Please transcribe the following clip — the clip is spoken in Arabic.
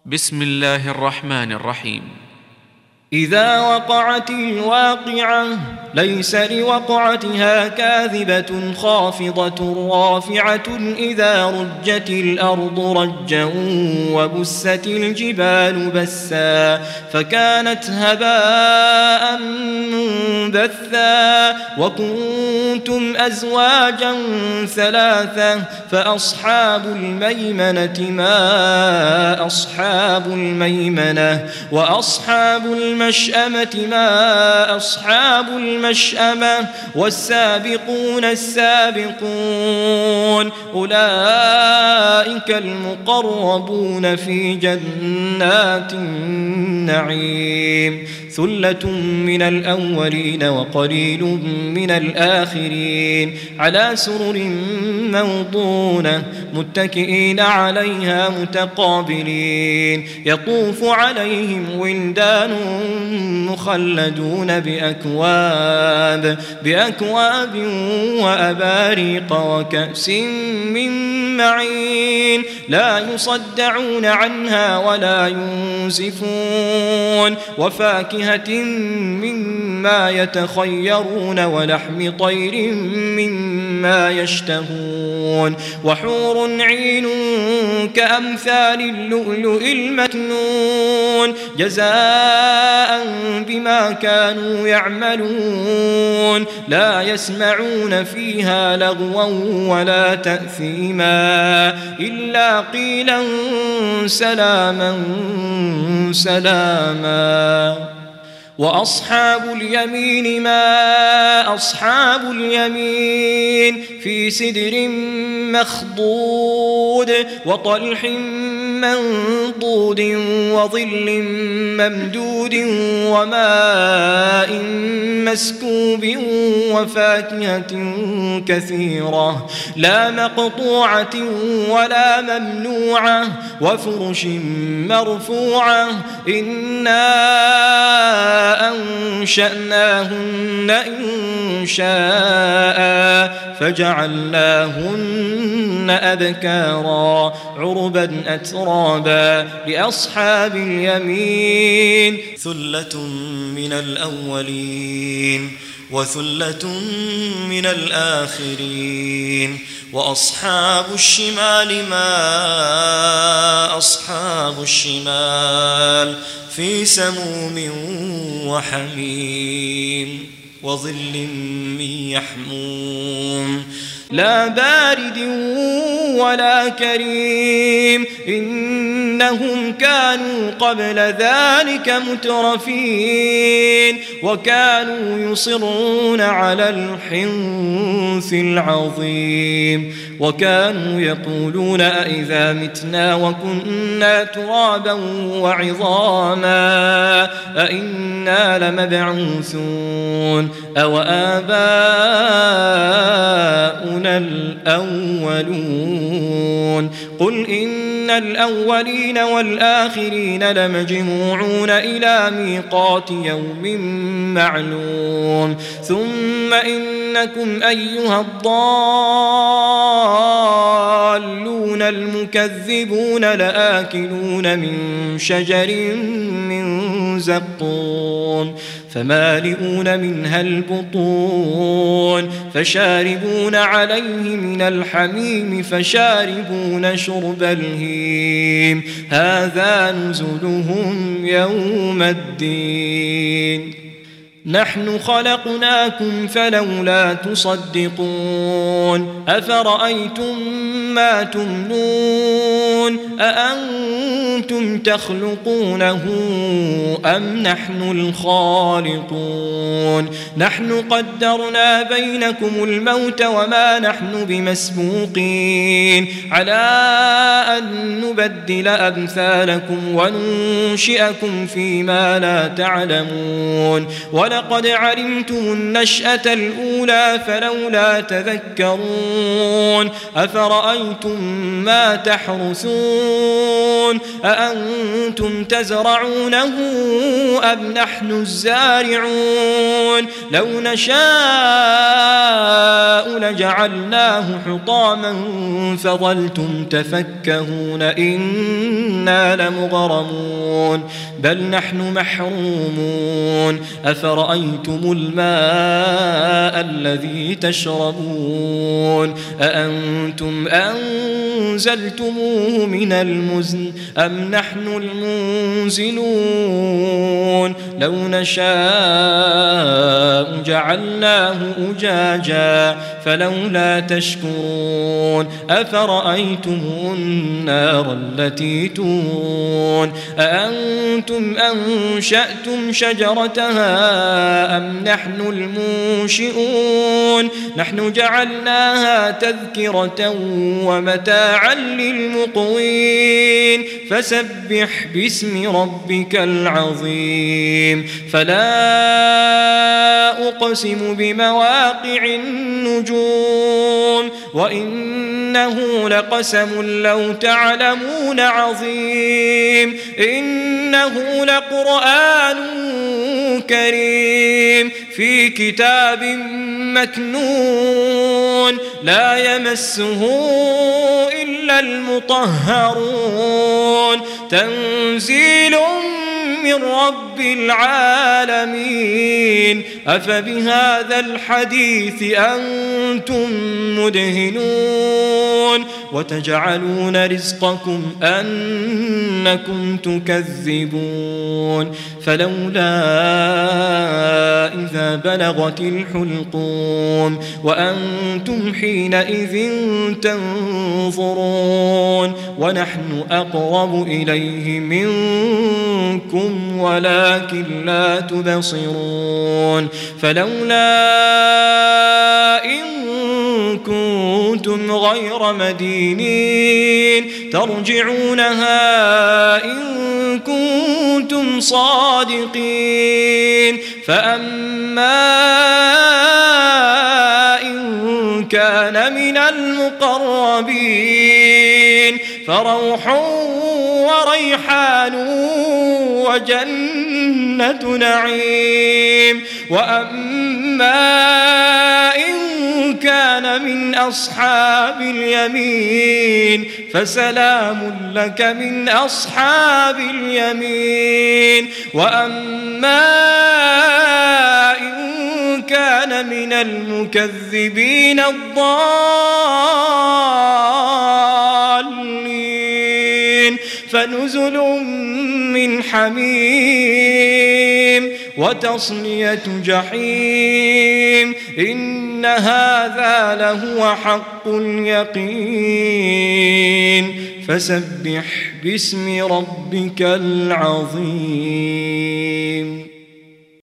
بسم الله الرحمن الرحيم. إذا وقعت الواقعة ليس لوقعتها كاذبة خافضة رافعة إذا رجت الأرض رجا وبست الجبال بسا فكانت هباء منبثا وكنتم أزواجا ثلاثة فأصحاب الميمنة ما أصحاب الميمنة وأصحاب المشأمة ما أصحاب المشأمة والسابقون السابقون أولئك المقربون في جنات النعيم ثلة من الأولين وقليل من الآخرين على سرر موضونة متكئين عليها متقابلين يطوف عليهم ولدان مخلدون بأكواب وأباريق وكأس من معين لا يصدعون عنها ولا ينزفون وفاكهة مما يتخيرون ولحم طير مما يشتهون وحور عين كأمثال اللؤلؤ المكنون جزاء بما كانوا يعملون لا يسمعون فيها لغوا ولا تأثيما إلا قيلا سلاما سلاما وأصحاب اليمين ما أصحاب اليمين في سدر مخضود وطلح منضود وظل ممدود وماء مسكوب وفاكهة كثيرة لا مقطوعة ولا ممنوعة وفرش مرفوعة إنا أنشأناهن إنشاء فجعلناهن أبكارا عربا أترابا لأصحاب اليمين ثلة من الأولين وثلة من الآخرين وأصحاب الشمال ما أصحاب الشمال في سموم وحميم وظل من يحموم لا بارد ولا كريم إنهم كانوا قبل ذلك مترفين وكانوا يصرون على الحنث العظيم وكانوا يقولون أئذا متنا وكنا ترابا وعظاما أئنا لمبعوثون أو آباؤنا الأولون قل إن الأولين والآخرين لمجموعون إلى ميقات يوم معلوم ثم إنكم أيها الضالون المكذبون لآكلون من شجر من زقوم فمالئون منها البطون فشاربون عليه من الحميم فشاربون شرب الهيم هذا نزلهم يوم الدين نحن خلقناكم فلولا تصدقون أفرأيتم ما تمنون أأنتم تخلقونه أم نحن الخالقون نحن قدرنا بينكم الموت وما نحن بمسبوقين على أن نبدل أمثالكم وننشئكم فيما لا تعلمون ولقد علمتم النشأة الأولى فلولا تذكرون أفرأيتم ما تحرثون تحكمون أأنتم تزرعونه أم نحن الزارعون لو نشاء لجعلناه حطاما فظلتم تفكهون إنا لمغرمون بل نحن محرومون أفرأيتم الماء الذي تشربون أأنتم أنزلتموه من المزن أم نحن المنزلون لو نشاء جعلناه أجاجا فلولا تشكرون أفرأيتم النار التي تورون أأنتم أنشأتم شجرتها أم نحن المنشئون نحن جعلناها تذكرة ومتاعا للمقوين فسبح باسم ربك العظيم فلا أقسم بمواقع النجوم وإنه لقسم لو تعلمون عظيم إنه لقرآن كريم في كتاب مكنون لا يمسه إلا المطهرون تنزيل من رب العالمين أفبهذا الحديث أنتم مدهنون وتجعلون رزقكم أنكم تكذبون فلولا إذا بلغت الحلقوم وأنتم حينئذ تنظرون ونحن أقرب إليه منكم ولكن لا تبصرون فلولا إن كنتم غير مدينين ترجعونها إن كنتم صادقين فأما إن كان من المقربين فروح وريحان وجنة نعيم وأما إن كان من أصحاب اليمين فسلام لك من أصحاب اليمين وأما إن كان من المكذبين الضالين فنزل من حميم وتصلية جحيم إن هذا لهو حق اليقين فسبح باسم ربك العظيم.